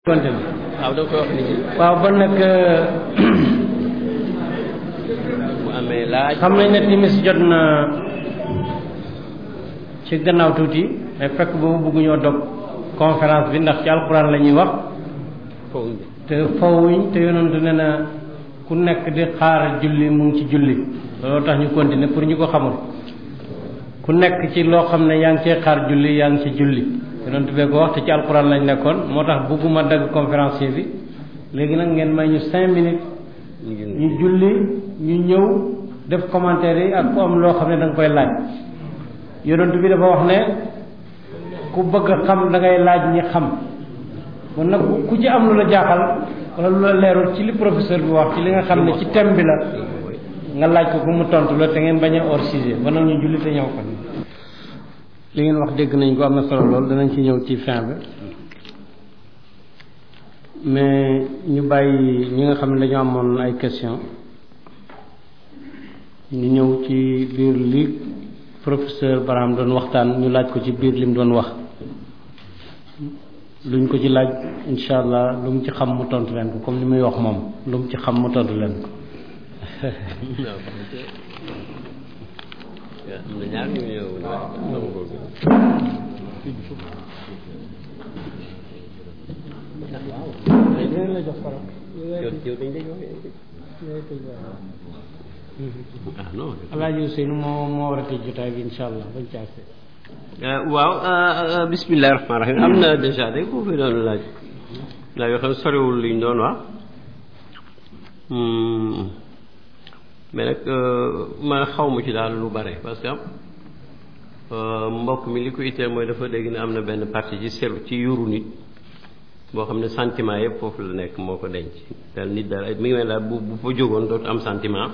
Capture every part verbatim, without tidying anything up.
waaw da koy wax nit ñi. waaw ba nag bu amee laaj. xam nañ ne timis jot na ci gannaaw tuuti mais fekk boobu bëgguñoo dog conférence bi ndax ci alxuraan la ñuy wax foofu te fawuñ te yonentu ne na ku nekk di xaar julli mu ngi ci julli looloo tax ñu continuer pour ñu ko xamul ku nekk ci loo xam ne yaa ngi cee xaar julli yaa ngi ci julli yonentu bee ko wax te ci alxuraan lañ nekkoon moo tax bëgguma dagg conférencier bi léegi nag ngeen may ñu cinq minutes ñu julli ñu ñëw def commentaire yi ak ku am loo xam ne da nga koy laaj yonentu bi dafa wax ne ku bëgg a xam da ngay laaj ñi xam kon nag ku ci am lu la jaaxal wala lu la leerul ci li professeur bi wax ci li nga xam ne ci thème bi la nga laaj ko ku mu tontu la te ngeen bañ a hors sujet ba nag ñu julli te ñëw ko li ngeen wax dégg nañ ko am na solo lool danañ ci ñëw ci fin bi mais ñu bàyyi ñi nga xam ne dañoo amoon ay question ñu ñëw ci biir li professeur Barham doon waxtaan ñu laaj ko ci biir li mu doon wax luñ ko ci laaj insha allah lu mu ci xam mu tontu leen ko comme li muy wax moom lu mu ci xam mu tontu leen ko am na ñaar ñu ñëw Alaaji Ousseynou moo moo war a tëj jotaay bi insha allah bañ ci àgg waaw bismillahi rahmaani rahim am na déjà de ku fi doon laaj laaj yoo xam ne soriwul liñ doon wax mais nag man xaw ma ci daal lu bare parce que mbokk mi li ko itteel mooy dafa dégg ne am na benn partie ci selu ci yuru nit boo xam ne sentiment yëpp foofu la nekk moo ko denc daal nit daal mi ngi mel daal bu bu fa jógoon dootu am sentiment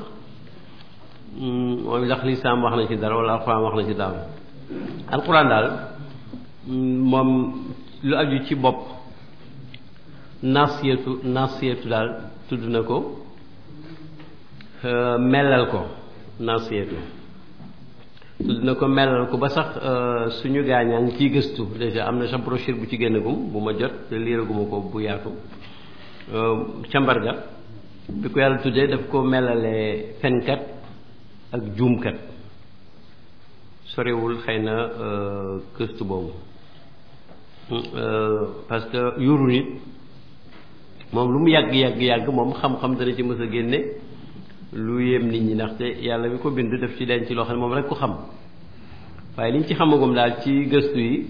moom ndax lislaam wax na ci dara wala alxuraan wax na ci dara alxuraan daal moom lu aju ci bopp nasiyatu nasiyatu daal tudd na ko melal ko nasiyatu tudd na ko melal ko ba sax suñu gaañaa ngi ciy gëstu déjà am na sa brochure bu ci génnagum bu ma jot te liiraguma ko bu yaatu cambarga bi ko yàlla tuddee daf ko melalee fenkat ak juumkat sorewul xëy na gëstu boobu parce que yuru nit moom lu mu yàgg yàgg yàgg moom xam-xam dana ci mës a génne lu yéem nit ñi ndaxte yàlla mi ko bind def ci denc loo xam ne moom rek ko xam waaye liñ ci xamagum daal ci gëstu yi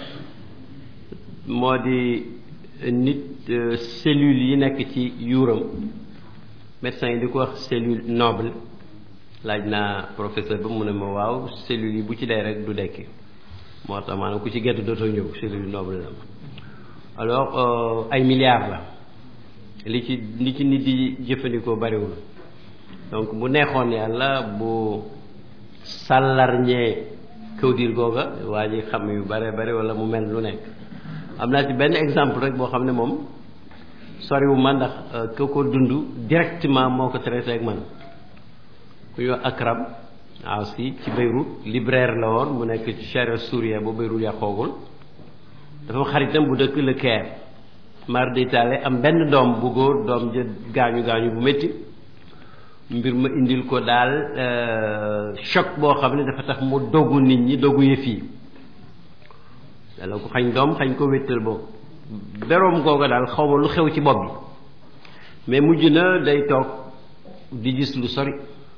moo di nit cellules yi nekk ci yuuram médecins yi di ko wax cellule noble laaj naa professeur ba mu ne ma waaw cellules yi bu ci dee rek du dekki moo tax maanaam ku ci gedd dootoo ñëw cellule noble la alors ay milliards la li ci li ci nit di jëfandikoo bariwul donc bu neexoon yàlla bu sàllarñee kawdir googa waa ji xam yu bare bari wala mu mel lu nekk am naa ci benn exemple rek boo xam ne moom soriwu ma ndax ko ko dund directement moo ko traité ak man ku ñuy wax Akram waaw si ci Beyrouth libraire la woon mu nekk ci charia Souria ba Beyrouth yàqoogul dafa xaritam bu dëkk Le Caire mar d'Italie am benn doom bu góor doom jë gaañu gaañu bu métti mbir ma indil ko daal choc boo xam ne dafa tax mu dogu nit ñi dogu yëf yi dala ko xañ doom xañ ko wéttal boobu beroom googa daal xaw ma lu xew ci bopp bi mais mujj na day toog di gis lu sori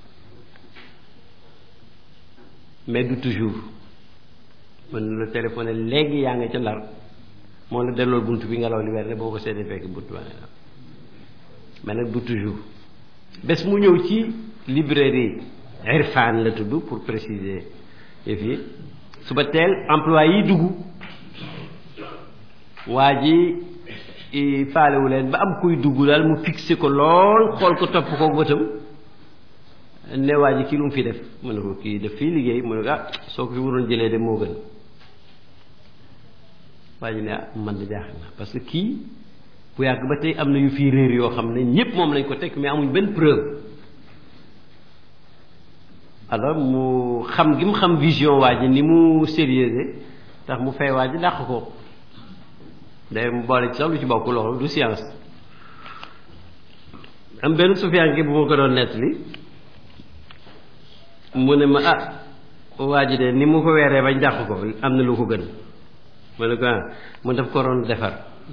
mais du toujours mën na la téléphoné léegi yaa nga ca Ndar moo la dellool bunt bi ngelaw li weer ne boo ko seetee fekk bunt baa ne la mais nag du toujours bés mu ñëw ci librairie Irfan la tudd pour préciser yëf yi suba teel employé yi dugg waa ji faalewu leen ba am kuy dugg daal mu fixé ko lool xool ko topp ko bëtam ne waa ji kii lu mu fi def mu ne ko kii def fii liggéey mu ne ko ah soo ko fi waroon jëlee de moo gën waa ji ne ah man de jaaxal na parce que kii bu yàgg ba tey am na yu fii réer yoo xam ne ñépp moom lañ ko teg mais amuñ benn preuve alors mu xam gi mu xam vision waa ji ni mu sérieux tax mu fay waa ji dàq ko day mu boole ci sax lu ci bokk loolu du science am benn sufiyanke bu ma ko doon nettali mu ne ma ah waa ji de ni mu ko weeree bañ dàq ko am na lu ko gën ma ne ko ah mu def ko doon defar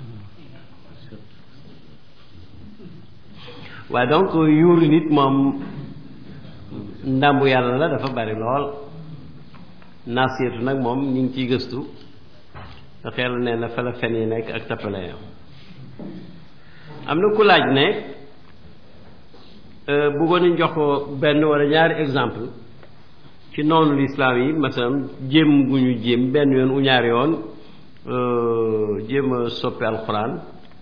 waaye donc yuuru nit moom ndàmbu yàlla la dafa bari lool naasiyatu nag moom ñu ngi ciy gëstu te xel nee na fa la fen yi nekk ak tappale yam am na ku laaj ne bëggoon nañ jox ko benn wala ñaari exemple ci noonu lislaam yi masalan jéem gu ñu jéem benn yoon u ñaari yoon jéem a soppi alxuraan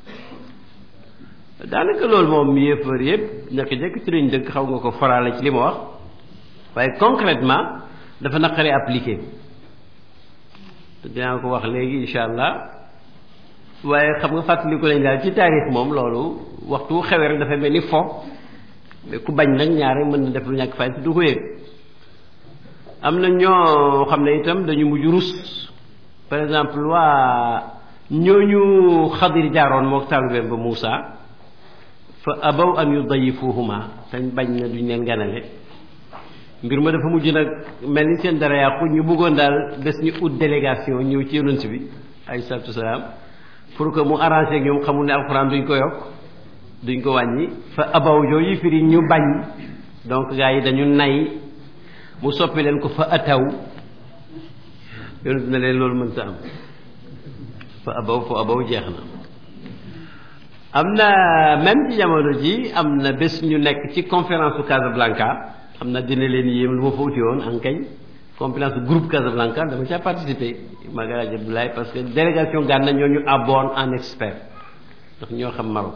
daanaka loolu moom yéefar yëpp naka jekk ci lañ dëkk xaw nga ko farale ci li ma wax waaye concrètement dafa naqari appliqué te dinaa ko wax léegi insha allah waaye xam nga fàttaliku lañ daal ci taarix moom loolu waxtu xewee rek dafay mel ni fo mais ku bañ nag ñaare mën na def lu ñàkk fay du ko yëg am na ñoo xam ne itam dañu mujj rus par exemple waa ñooñu Xadir jaaroon mook taalibeem ba Muusa fa abaw an yudayifuhuma tañ bañ na duñ leen ganale mbir ma dafa mujj nag mel ni seen dara yàqu ñu bëggoon daal bés ñu ut délégation ñëw ci yonent bi alayhi salaatu wasalaam pour que mu arrangé ak ñoom xamul ne alxuraan duñ ko yokk duñ ko wàññi fa abaw jooju firi ñu bañ donc gars yi dañu nay mu soppi leen ko fa ataw yonent na leen loolu mënta am fa abaw fa abaw jeex na am na même ci jamono ji am na bés ñu nekk ci conférence su Casablanca xam na dina leen yéem lu ma fa uti woon en kañ conférence groupe Casablanca dama caa participé Magaladi Abdoulaye parce que délégation Gànna ñoo ñu abonne en expert ndax ñoo xam Maroc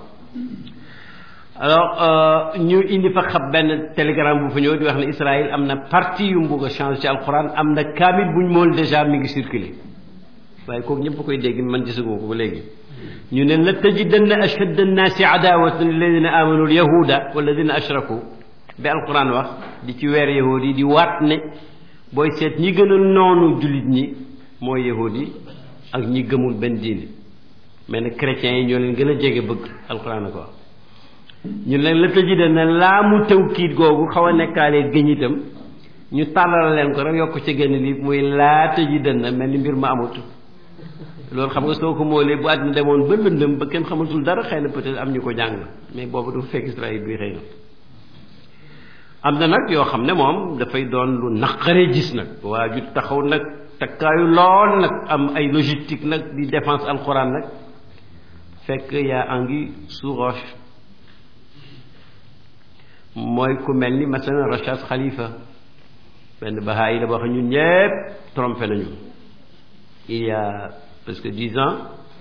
alors ñu indi fa xam benn télégramme bu fa ñëw di wax ne Israël am na partie yu mu bëgg a changer ci alxuraan am na kaamil buñ mool déjà mi ngi circulé waaye kooku ñëpp koy dégg man gisaguma ko ba léegi ñu ne la tajidanna ashadda annaasi adawatan lilladina amanu alyahuda walladina ashraku bi alquran wax di ci weer yahud yi di waat ne booy seet ñi gën a noonu jullit ñi mooy yahud yi ak ñi gëmul benn diine mais nag chrétiens yi ñoo leen gën a jege bëgg alquran ko wax ñu ne la tajidanna laa mu tawkiit googu xaw a nekkaalee gëñ itam ñu tàllal leen ko rek yokk ci génn li muy laa tajidanna mel ni mbir ma amut loolu xam nga soo ko moolee bu àddina demoon ba lëndëm ba kenn xamatul dara xëy na peut-être am ñu ko jàng mais boobu du fekk Israël bi xëy na am na nag yoo xam ne moom dafay doon lu naqaree gis nag waa ju taxaw nag takkaayu lool nag am ay logistique nag di défense alxuraan nag fekk yaa angi sous roche mooy ku mel ni masalan Rachad Khalifa benn bahaa yi la boo xam ñun ñëpp trompé nañu il y a presque dix ans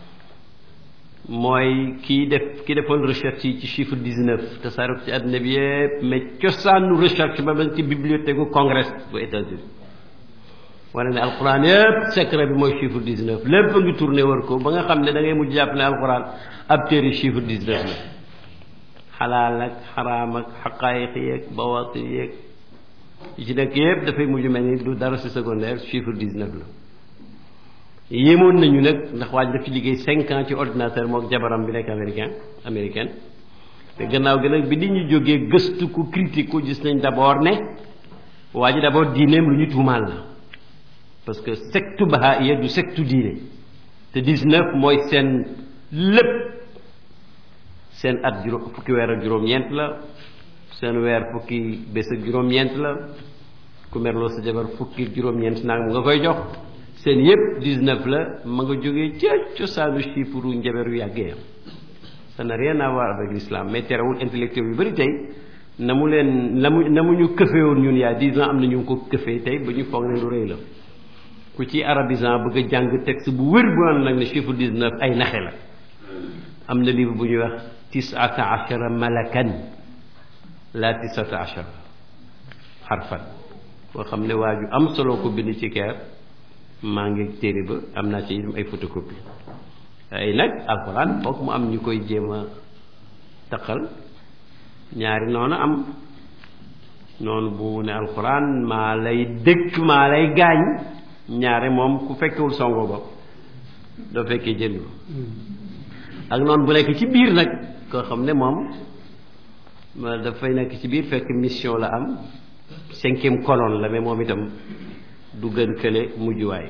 mooy kii def ki defoon recherche yi ci chiffre dix-neuf te saaro ci àddina bi yëpp mais cosaanu recherche ba ba ci bibliothèque gu congrès bu États-Unis wane ne alquran yëpp secret bi mooy chiffre dix-neuf lépp a ngi tourné wër ko ba nga xam ne da ngay mujj jàpp ne alquran ab téere chiffre dix-neuf la xalaal ak xaraam ak xaqaayiq yeeg bawaati yeeg yi ci nekk yëpp dafay mujj mel ni du dara si secondaire chiffre dix-neuf la yéemoon nañu nag ndax waaj daf ci liggéey cinq ans ci ordinateur mook jabaram bi nekk américain américaine te gannaaw gi nag bi di ñu jógee gëstu ku critique ko gis nañ d'abord ne waa ji d'abord diineem lu ñu tuumaal la parce que sectu bahaïya du sectu diine te dix-neuf mooy seen lépp seen at juróom fukki weer ak juróom-ñeent la seen weer fukki bés ak juróom-ñeent la ku merloo sa jabar fukki juróom-ñeent nag nga koy jox seen yëpp dix-neuf la ma nga jógee ca cosaanu chiffre njaberu yàggee am ça n'a rien à voir avec l'islam mais terewul intellectuel yu bëri tey na mu leen na mu na mu ñu këfeewoon ñun yaa dix ans am na ñu ko këfee tey ba ñu foog ne lu rëy la ku ci arabisant bëgg a jàng texte bu wér bu naan nag ne chiffre dix-neuf ay naxe la am na livre bu ñuy wax tisata achara malakan la tisata achara xarfan boo xam ne waa ju am solo ko bind ci keer maa ngi téere ba am naa ci ay photocopie ay nag alxuraan foog mu am ñu koy jéem a taqal ñaari noonu am noonu bu ne alxuraan maa lay dëkk maa lay gaañ ñaare moom ku fekkewul songo ba doo fekkee jënd ak noonu bu nekk ci biir nag koo xam ne moom dafay nekk ci biir fekk mission la am cinquième colonne la mais moom itam du gën kële mujjuwaay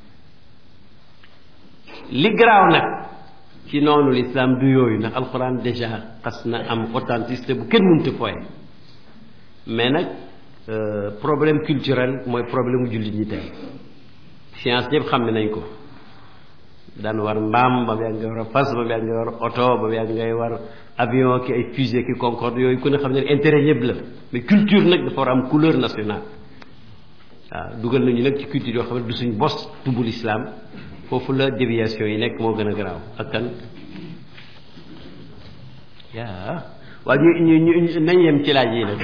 li garaaw nag ci noonu l'islam du yooyu ndax alxuraan déjà xas na am authenticité bu kenn mënut a fooye mais nag problème culturel mooy problème mu jullit ñi tey science ñëpp xam ne nañ ko daan war mbaam ba mu yàgg ngay war a fas ba mu yàgg ngay war oto ba mu yàgg ngay war avion ki ay fusée ki concorde yooyu ku ne xam ne intérêt ñëpp la mais culture nag dafa war a am couleur nationale waaw dugal nañu nag ci culture yoo xam ne du suñ bos tubul islam foofu la déviation yi nekk moo gën a garaaw ak kan yaa waaw ñu ñu ñu nañ yem ci laaj yi nag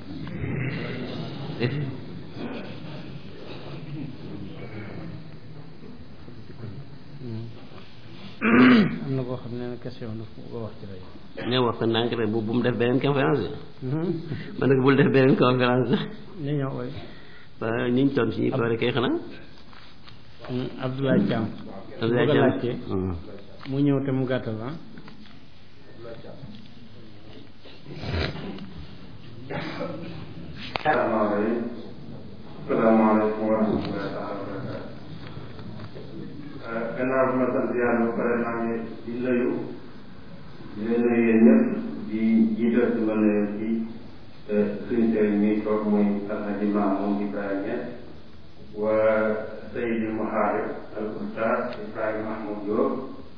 am na koo xam ne question daf ko wax ci rajo. ne wax naa ko rek bu bu mu def beneen conférence man nag bul def beneen conférence ñu ñëw waay. waaw ñu ngi toon si ñi ko rek kay xanaa. Abdoulaye Thiam. Abdoulaye Thiam laajte mu ñëw te mu gàttal ah. salaamaaleykum salaamaaleykum wa rahmatullahi taala wa barakaatu. gannaaw bi ma sant yàlla ba pare maa ngi di nuyu di leen nuyu yéen ñëpp di jiital ci ma nuyu ci suñu sëriñ mi toog muy Alhaji Mamoun Ibrahima Niass wa Seydi Mouhadir al Oustaz Ibrahima Mahmoud Diop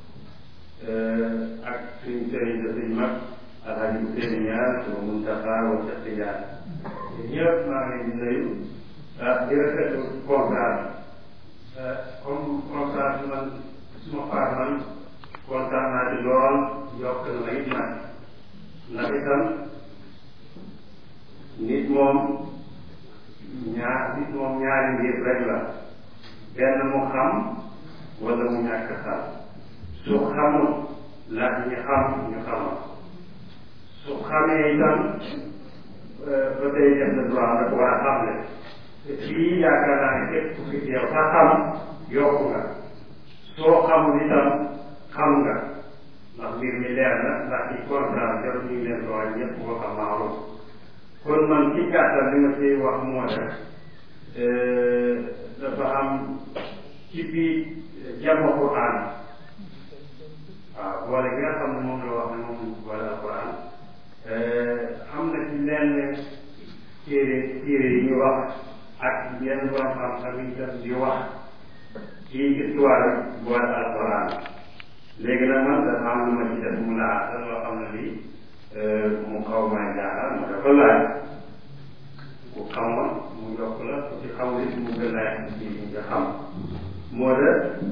ak suñu sëriñ de suñu mag Alhaji Ousseynou Niass wa Mountakha wa Cheikh Tidiane ñëpp maa ngi leen di nuyu di rafetlu kontaan comme kontaan man suma part man kontaan naa ci lool yokk na ma it nag ndax itam nit moom ñaar nit moom ñaari mbir rek la benn mu xam wala mu ñàkk xam su xamul laaj ñi xam ñu xamal su xamee itam ba tey def na droit nag war a xamle te fii yaakaar naa ne képp ku fi teew sa xam yokku nga soo xamul itam xam nga ndax mbir mi leer na ndax ci kontaan jarul ñu leen ko wax ñëpp ko xam maaruf kon man ci gàttal li ma ciy wax moo def dafa am ci biir jàmm Quran waaw boole gi nga xam ne moom la wax ne moom boole Quran am na ci lenn téere téere yi ñu wax ak yenn borom xam-xam yi tam di wax ci histoire boole alquran léegi nag man dafa am lu ma ci def mu laa da loo xam ne lii mu xaw maa jaaxal ma dafa laaj ku xamoon mu yokk la ku ci xamul it mu gën laaj ci nga xam moo de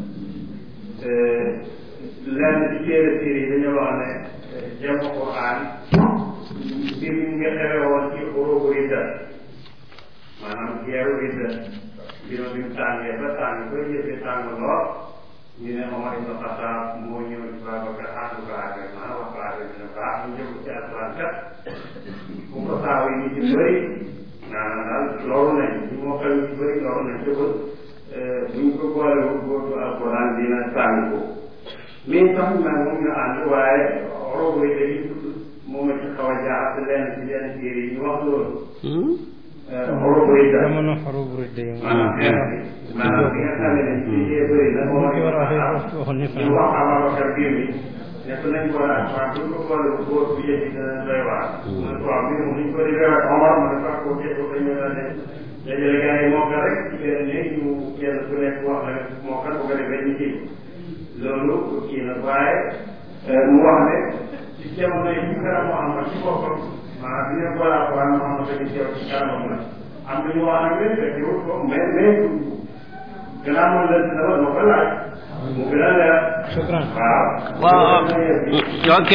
lenn ci téere téere yi dañoo wax ne jàmm Quran mbir mi nga xewe woon ci xurubu ridda maanaam geeru ridda mbir mi mu tàngee ba tàng ba yëfe tàng lool ñu ne Omar ibn Khattab moo ñëw ci Babacar ànd ko ak maanaam wax ko ak bi ne baax ñu jëm ci alquran kat bu ko saaw yi ñu ci bëri maanaam daal loolu nañ ñu moo xew ñu ci bëri loolu nañ jëbal buñ ko boolewul bootu alquran dina tàng ko mais sax nag moom ñu ànd waaye robo yi dañuy moom a ci xaw a jaaxal lenn ci yenn téere yi ñu wax loolu. robo yi daal jamono robo yi day maanaam maanaam bi nga xam ne ci yee bëri na moom ñu wax Ababacar biir mi nekk nañ ko laaj waaye buñ ko boole bu góor bu yëg dana doy waar. mu ne waaw mbir moom ñu ko defee ak Omar mu ne faa ko jël ko dañu la ne dajale gars yi moo ko rek ci benn néeg ñu kenn ku nekk wax la moo ko bu ko defee ñu kii loolu kii na waaye mu wax ne ci jamono yi ñu gën a Muhammad ci boppam maanaam bi ñu ko laa ko Muhammad dañuy teew ci kanamam la am na ñu wax nag ne fekk wut ko mais mais gannaaw moom la dina ma ko laaj mu gën a leer. shukran waaw. waaw ok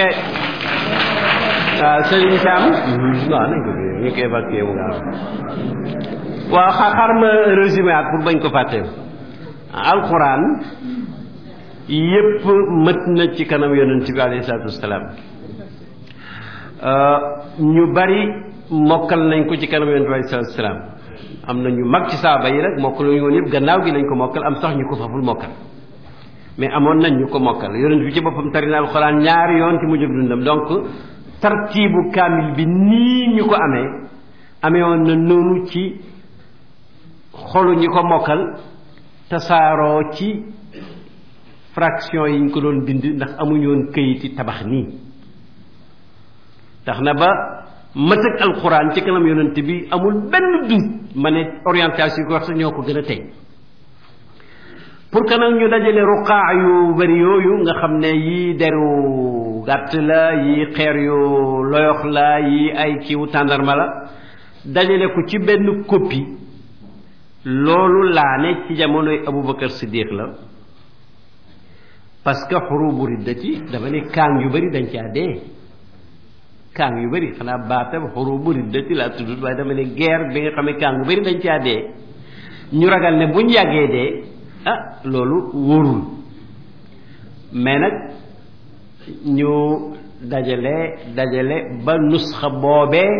waaw sëñ Sam. waaw nañ ko ñu koy évacuer mu gaaw. waaw xa xar ma résumé at pour bañ ko fàtte. alquran yépp mët na ci kanam yonent bi alayhi salaatu wasalaam ñu bari mokkal nañ ko ci kanam yonent bi alayhi salaatu wasalaam am na ñu mag ci saaba yi rek mokkal ñu woon yëpp gannaaw gi lañ ko mokkal am sax ñu ko faful mokkal mais amoon nañ ñu ko mokkal yonent bi ci boppam tari na alxuraan ñaari yoon ci mujjug dundam donc tartiibu kaamil bi nii ñu ko amee amee woon na noonu ci xolu ñi ko mokkal tasaaroo ci fraction yi ñu ko doon bind ndax amuñu woon këyiti tabax nii tax na ba mëtëg alxuraan ci kanam yonent bi amul benn dut ma ne orientation yi ko wax sax ñoo ko gën a tey pour que nag ñu dajale ruqaa yu bari yooyu nga xam ne yii deru gàtt la yii xeer yu loyox la yii ay kiiwu tàndarma la dajale ko ci benn copie loolu laa ne ci jamonoy Aboubacar Siddiq la parce que xurubu riddati dafa ne kaang yu bari dañ caa dee kaang yu bari xanaa baatam xurubu riddati laa tudd waaye dama ne guerre bi nga xam ne kaang yu bari dañ caa dee ñu ragal ne buñ yàggee dee ah loolu wóorul mais nag ñu dajale dajale ba nusxa boobee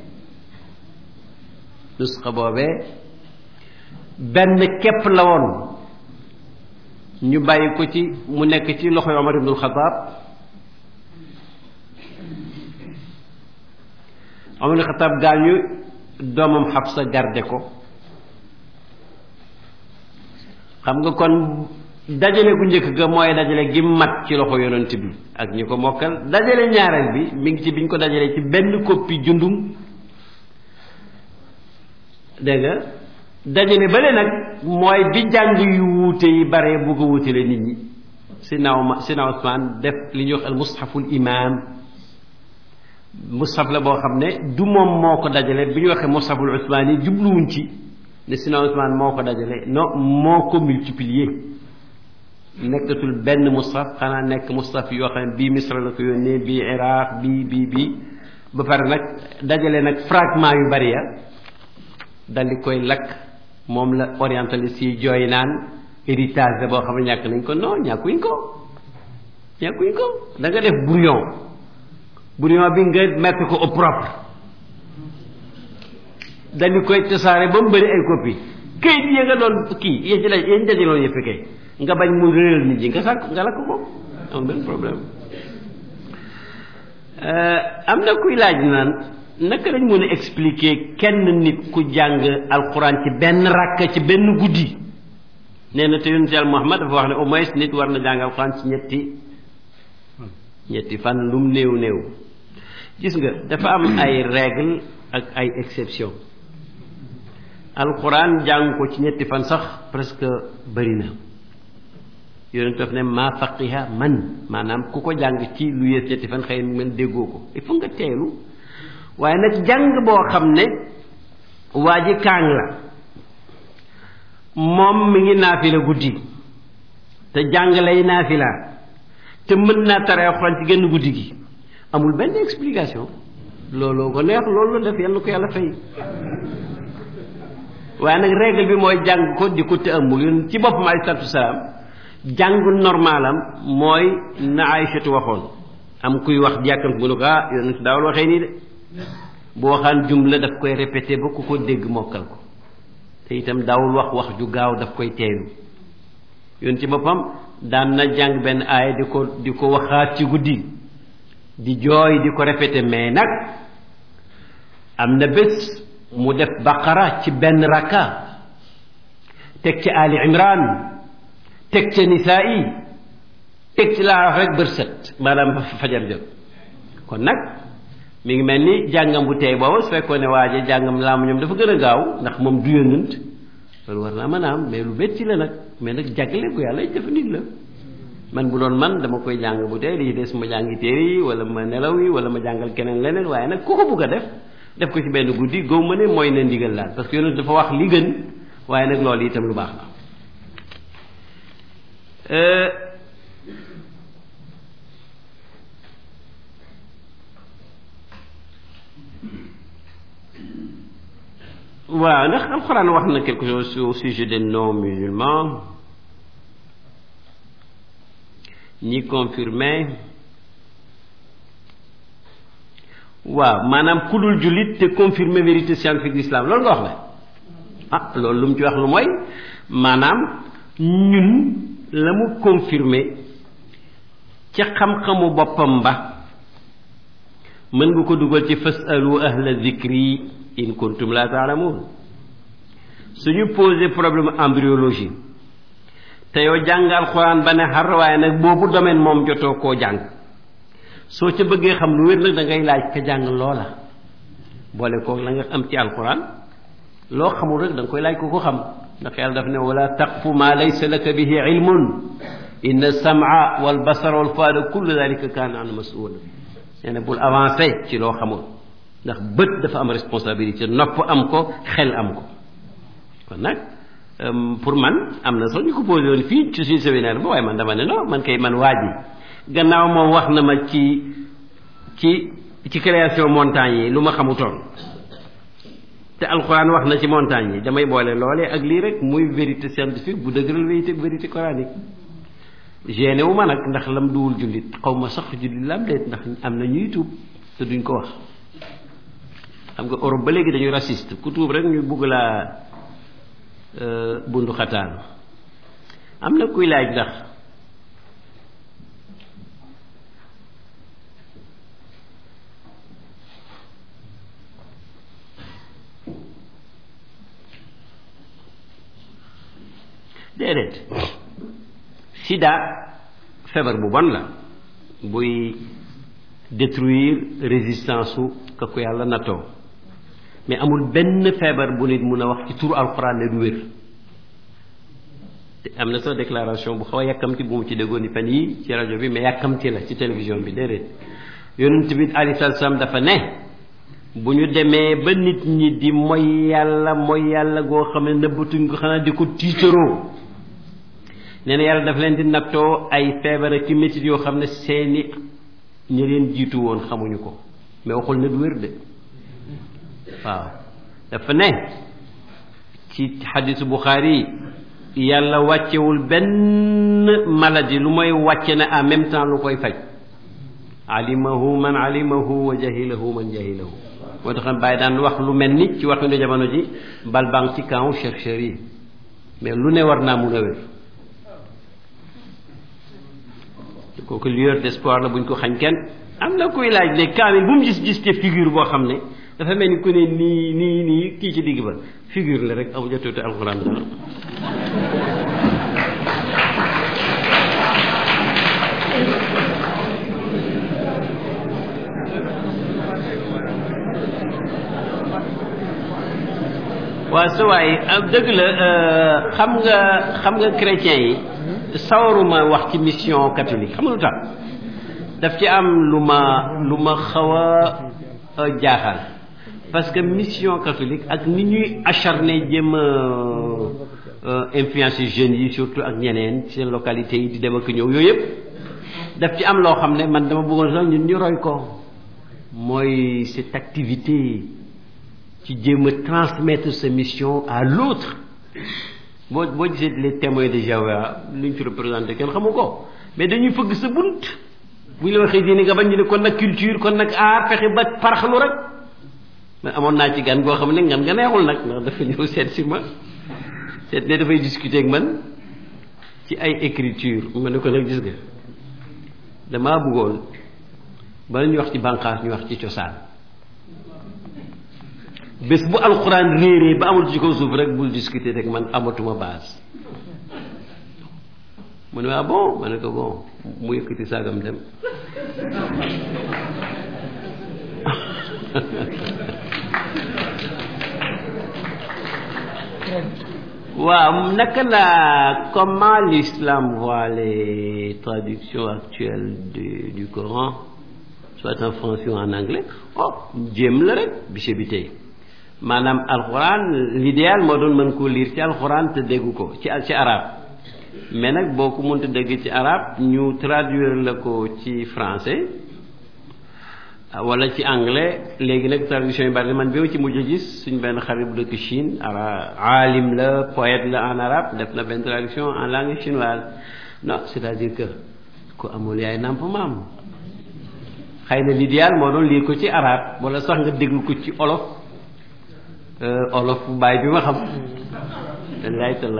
nusxa boobee benn képp la woon ñu bàyyi ko ci mu nekk ci loxoy Omar ibnul Xataab Omar ibnul Xataab gaañu doomam Xabsa garde ko xam nga kon dajale gu njëkk ga mooy dajale gi mat ci loxo yonent bi ak ñi ko mokkal dajale ñaareel bi mi ngi ci biñ ko dajalee ci benn koppi jundum dégg nga dajale bale nag mooy bi jàng yu wuute yi bare bugg a wuutale nit ñi Seydina Seydina Usmaan def li ñuy wax al mushaful imaam mushaf la boo xam ne du moom moo ko dajale bi ñu waxee mushaful Usmaan yi jubluwuñ ci ne Seydina Usmaan moo ko dajale non moo ko multiplier nekkatul benn mushaf xanaa nekk mushaf yoo xam ne bii Misra la ko yónnee bii Iraq bii bii bii ba pare nag dajale nag fragment yu bari ya dal di koy lakk moom la orientaliste yi jooy naan héritage la boo xam ne ñàkk nañ ko non ñàkkuñ ko ñàkkuñ ko da nga def brouillon brouillon bi nga mettre ko au propre dal di koy tasaare ba mu bëri ay copie kayit yi nga doon kii yéen ci la yéen dajaloon yëpp kay nga bañ mu réeral nit ñi nga sàkk nga lakk ko amul benn problème am na kuy laaj naan naka lañ mën a expliquer kenn nit ku jàng alquran ci benn rakk ci benn guddi nee na te yonent Yàlla Muhammad dafa wax ne au moins nit war na jàng alquran ci ñetti ñetti fan lum néew néew gis nga dafa am ay règle ak ay exception alquran jàng ko ci ñetti fan sax presque bëri na yonent daf ne maa faqiha man maanaam ku ko jàng ci lu yées ñetti fan xëy na mën déggoo ko il faut nga teelu waaye nag jàng boo xam ne waa ji kaang la moom mi ngi naafila guddi te jàng lay naafila te mën naa tare alxuraan ci genn guddi gi amul benn explication looloo ko neex loolu la def yàlla ko yàlla fay waaye nag règle bi mooy jàng ko di ko te amul yoon ci boppam alayhi salaatu wasalaam jàng normalam mooy na Aysatu waxoon am kuy wax jàkkam mu ne ko ah yoon daawul waxee nii de bu waxaan jumla daf koy répété ba ku ko dégg mokkal ko te itam daawul wax wax ju gaaw daf koy teelu yoon ci boppam daan na jàng benn aaya di ko di ko waxaat ci guddi di jooy di ko répété mais nag am na bés mu def baqara ci benn rakka teg ci ali imran teg ca nisaa yi teg ci laa wax rek bërset maanaam fajar jot kon nag mi ngi mel ni jàngam bu tey boobu su fekkoon ne waaje jàngam laa mu ñoom dafa gën a gaaw ndax moom du yónnent loolu war naa mën a am mais lu betti la nag mais nag jagle ko yàlla def nit la man bu doon man dama koy jàng bu tey li des ma jàngi téere yi wala ma nelaw yi wala ma jàngal keneen leneen waaye nag ku ko bugg a def def ko ci benn guddi góob ma ne mooy na ndigal laal parce que yonent dafa wax li gën waaye nag loolu itam lu baax la waaw ndax alxuraan wax na quelque chose au sujet des non musulmans ñi confirmé waaw maanaam ku dul jullit te confirmé vérité scientifique de l'islam loolu nga wax la ah loolu lu mu ci wax lu mooy maanaam ñun la mu confirmer ca xam-xamu boppam ba mën nga ko dugal ci fasalu ahla dhikri in kuntum la taalamuun suñu posé problème embryologie te yow jàng alxuraan ba ne xar waaye nag boobu domaine moom jotoo koo jàng soo ca bëggee xam lu wér nag da ngay laaj ka jàng loola boole ko la nga am ci alxuraan loo xamul rek da nga koy laaj ko ko xam ndax yàlla daf ne wala taqfu ma laysa laka bihi ilmun inna sam'a wal basara wal fuada kullu dalika kaana an mas'ula nee na bul avancé ci loo xamul ndax bët dafa am responsabilité nopp am ko xel am ko kon nag pour man am na sax ñu ko posé woon fii ci suñu séminaire ba waaye man dama ne non man kay man waa ji gannaaw moom wax na ma ci ci ci création montagne yi lu ma xamutoon te alxuraan wax na ci montagne yi damay boole loolee ak lii rek muy vérité scientifique bu dëgëral vérité vérité coranique génne wu ma nag ndax lam duwul jullit xaw ma sax jullit lam déet ndax am na ñuy tuub te duñ ko wax xam nga Europe ba léegi dañu raciste ku tuub rek ñu bugg laa bundu xataan am na kuy laaj ndax déedéet sida feebar bu bon la buy détruire résistance su ka ko yàlla nattoo mais amul benn feebar bu nit mun a wax ci turu alxuraan ne du wér te am na sax déclaration bu xaw a yàkkamti bu mu ci déggoon ni fan yii ci rajo bi mais yàkkamti la ci télévision bi déedéet yonent bi alayhi salaam dafa ne bu ñu demee ba nit ñi di mooy yàlla mooy yàlla goo xam ne nëbbatuñ ko xanaa di ko tiitaroo nee na yàlla dafa leen di nattoo ay feebar ak métit yoo xam ne seeni ñi leen jiitu woon xamuñu ko mais waxul ne du wér de waaw dafa ne ci xadisu Buxaari yàlla wàccewul benn maladie lu mooy wàcce na en même temps lu koy faj alimahu man alimahu wa jahilahu man jahilahu moo tax bàyyi daan wax lu mel ni ci waxinu jamono ji bal bang ci camp chercheurs yi mais lu ne war naa mun a wér kooku lueur d'espoir la buñ ko xañ kenn am na kuy laaj ne kaamil bu mu gis gis te figure boo xam ne dafa mel ni ku ne nii nii nii kii ci digg ba figure la rek amu jotoote alxuraan dara waaw sa waay dëgg la xam nga xam nga chrétiens yi sawaruma wax ci mission catholique xam nga lu tax daf ci am lu ma lu ma xaw a jaaxal parce que mission catholique ak ni ñuy acharné jéem a influencer jeunes yi surtout ak ñeneen seen localité yi di dem ak ñëw yooyu yëpp daf ci am loo xam ne man dama bëggoon sax ñun ñu roy ko mooy cette activité ci jéem a transmettre sa mission à l'autre boo boo gisee les témoins de Jéhovah lu ñu fi représenté kenn xamu ko mais dañuy fëgg sa bunt bu ñu la waxee diine nga bañ ñu ne kon nag culture kon nag aar fexe ba paraxlu rek mais amoon naa ci gan goo xam ne ngan nga neexul nag ndax dafa ñëw seet si ma seet ne dafay discuter ak man ci ay écriture ma ne ko nag gis nga damaa bëggoon bala ñu wax ci bànqaas ñu wax ci cosaan bés bu alxuraan réeree ba amul ci kaw suuf rek bul discuter rek man amatuma base mu ne waa bon ma ne ko bon mu yëkkati saagam dem waaw naka la comment l'islam voit les traductions actuelles du, du Coran soit en français ou en anglais oh jéem la rek bise bi tey maanaam alxuraan l'idéal moo doon mën koo lire ci alxuraan te déggu ko ci ci arabe mais nag boo ko mënta dégg ci arabe ñu traduire la ko ci français wala ci anglais léegi nag traduction yi bari man bi ma ci mujj a gis suñ benn xarit bu dëkk Chine ara aalim la poète la en arabe def na benn traduction en langue chinoise non c'est-à-dire que ku amul yaay nàmp maam xëy na l'idéal moo doon lire ko ci arabe wala sax nga déglu ko ci olof olof baay bi ma xam wallaay tallaay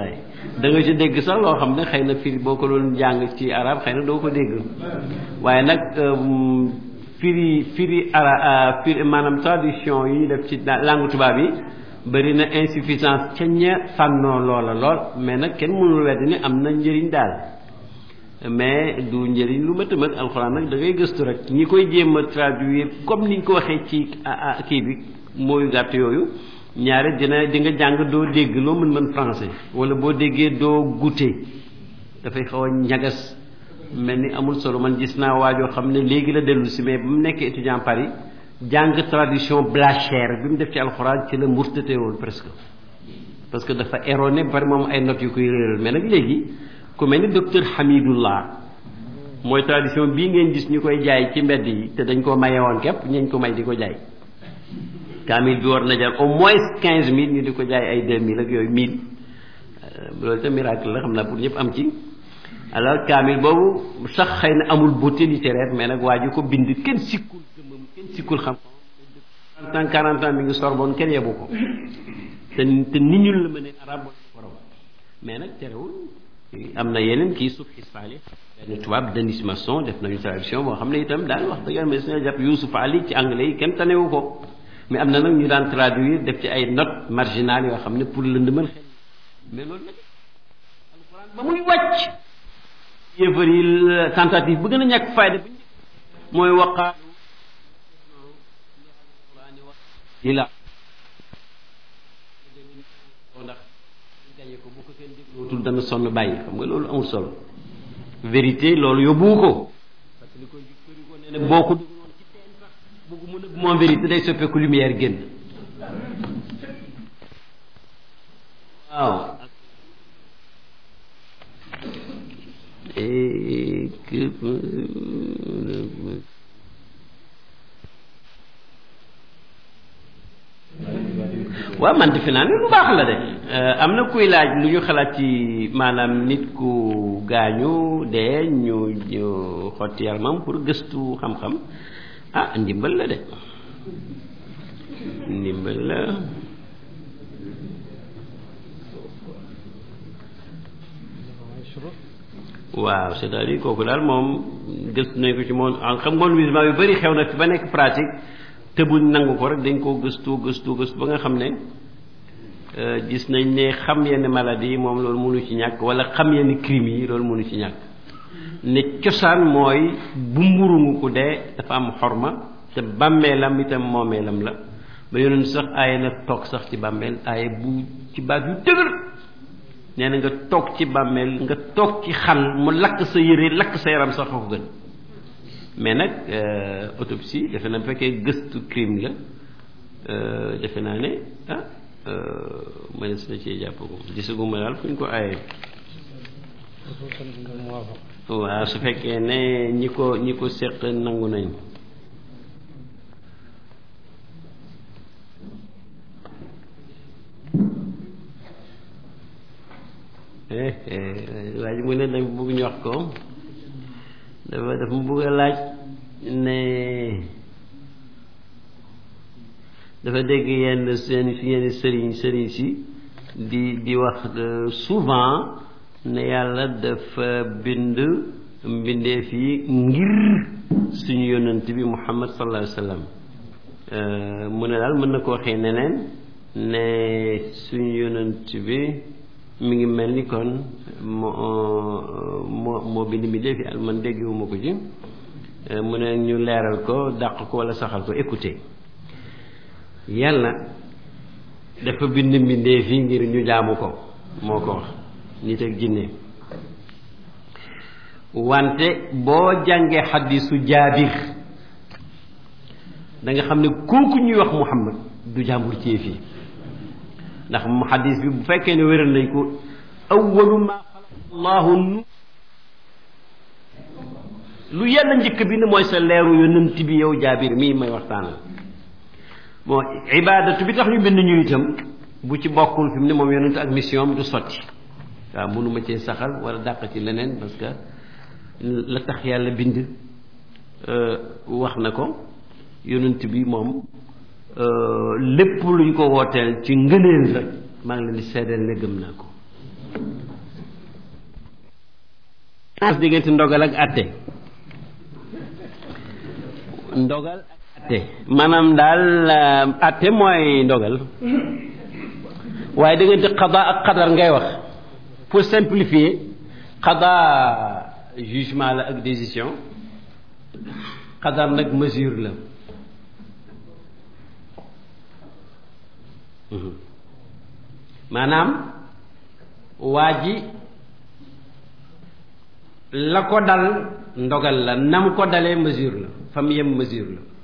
da nga ci dégg sax loo xam ne xëy na firi boo ko doon jàng ci arab xëy na doo ko dégg waaye nag firi firi ara firi maanaam traduction yi ñu def ci langue tubaab yi bëri na insuffisance ca ña fànnoo loola lool mais nag kenn mënul weddi ni am na njëriñ daal mais du njëriñ lu mët a mët alxuraan nag da ngay gëstu rek ñi koy jéem a traduire comme niñ ko waxee ci kii bi mooy gàtt yooyu ñaare dina di nga jàng doo dégg loo mën mën français wala boo déggee doo goûter dafay xaw a ñagas mel ni amul solo man gis naa waajoo xam ne léegi la dellu si mais ba mu nekk étudiant Paris jàng traduction Blachère bi mu def ci alxuraan ci la murtate woon presque parce que dafa erroné bari moom ay notes yu koy réeral mais nag léegi ku mel ni docteur Hamidullah mooy traduction bii ngeen gis ñu koy jaay ci mbedd yi te dañ koo maye woon képp ñañ ko may di ko jaay kaamil bi war na jar au moins quinze mille ñu di ko jaay ay deux mille ak yooyu mille loolu te miracle la xam naa pour ñëpp am ci alors kaamil boobu sax xëy na amul beauté littéraire mais nag waa ji ko bind kenn sikkul gëmam kenn sikkul xam trente ans quarante ans mi ngi Sorbonne kenn yebu ko te te nit ñu la mënee arab borom mais nag terewul am na yeneen kii suuf xisfaali benn tubaab Denis Masson def nañu traduction boo xam ne itam daal wax dëgg yàlla mais suñu jàpp Youssouf Ali ci anglais yi kenn tanewu ko mais am na nag ñu daan traduire def ci ay notes marginales yoo xam ne pour lëndëmal xel mais loolu nag alxuraan ba muy wàcc yéefar yi tentative bu gën a ñàkk fayda bi mooy waqaalu yi la ndax gañe ko bu ko kenn déglootul dana sonn bàyyi xam nga loolu amul solo vérité loolu yóbbuwu ko parce que li koy jukköri ko nee na boo ko dugaloon ci teen sax buggu mu nëbb moom vérité day soppeeku lumière génn waaw et que waaw man defe naa ne lu baax la de am na kuy laaj lu ñu xalaat ci maanaam nit ku gaañu dee ñu ñu xotti yaramam pour gëstu xam-xam ah ndimbal la de ndimbal la waaw c'est-à-dire kooku daal moom gëstu nañ ko ci moom xam ngoon musulman yu bëri xew na fi ba nekk pratique te buñ nangu ko rek dañ koo gëstu gëstu gëstu ba nga xam ne gis nañ ne xam yenn maladie yi moom loolu mënu ci ñàkk wala xam yenn crime yi loolu mënu ci ñàkk ne cosaan mooy bu mburungu ku dee dafa am xorma te bàmmeelam itam moomeelam la ba yoneen sax aaye na toog sax ci bàmmeel aaye bu ci baat yu dëgër nee na nga toog ci bàmmeel nga toog ci xal mu lakk sa yére lakk sa yaram sax ko gën mais nag autopsie defe naa bu fekkee gëstu crime la defe naa ne ah mënees na cee jàpp ko gisaguma daal fu ñu ko aaye waaw su fekkee ne ñi ko ñi ko seq nangu nañ waaye mu ne dafa bëgg ñu wax ko dafa dafa mu bëgg a laaj ne dafa dégg yenn seen yenn sëriñ sëriñ si di di wax souvent ne yàlla dafa bind mbindeef yi ngir suñu yonent bi Muhammad sallallahu alayhi wa sallam mu ne daal mën na ko waxee neneen ne suñu yonent bi mi ngi mel ni kon moo moo moo bind mbindeef yi man déggewuma ko ci mu ne ñu leeral ko dàq ko wala saxal ko écouter yàlla dafa bind mbindeef yi ngir ñu jaamu ko moo ko wax nit ak jinne wante boo jàngee xadisu jaabir da nga xam ne kooku ñuy wax Muhammad du jàmbur ci fii ndax mu xadis bi bu fekkee ne wéral nañ ko awwalu ma xalaqa allahu nu lu yàlla njëkk bi ne mooy sa leeru yonent bi yow jaabir mii may waxtaanal bon ibaadatu bi tax ñu bind ñu itam bu ci bokkul fi mu ne moom yonent ak mission du sotti waaw mënuma cee saxal wala dàq ci leneen parce que la tax yàlla bind wax na ko yonent bi moom lépp luñ ko wooteel ci ngëneel rek maa ngi leen di seedeel ne gëm naa ko diggante ndogal ak atte ndogal ak atte maanaam daal atte mooy ndogal waaye diggante qada ak qadar ngay wax pour simplifier qada jugement la ak décision qadar nag mesure la maanaam waa ji la ko dal ndogal la nam ko dalee mesure la fa mu yem mesure la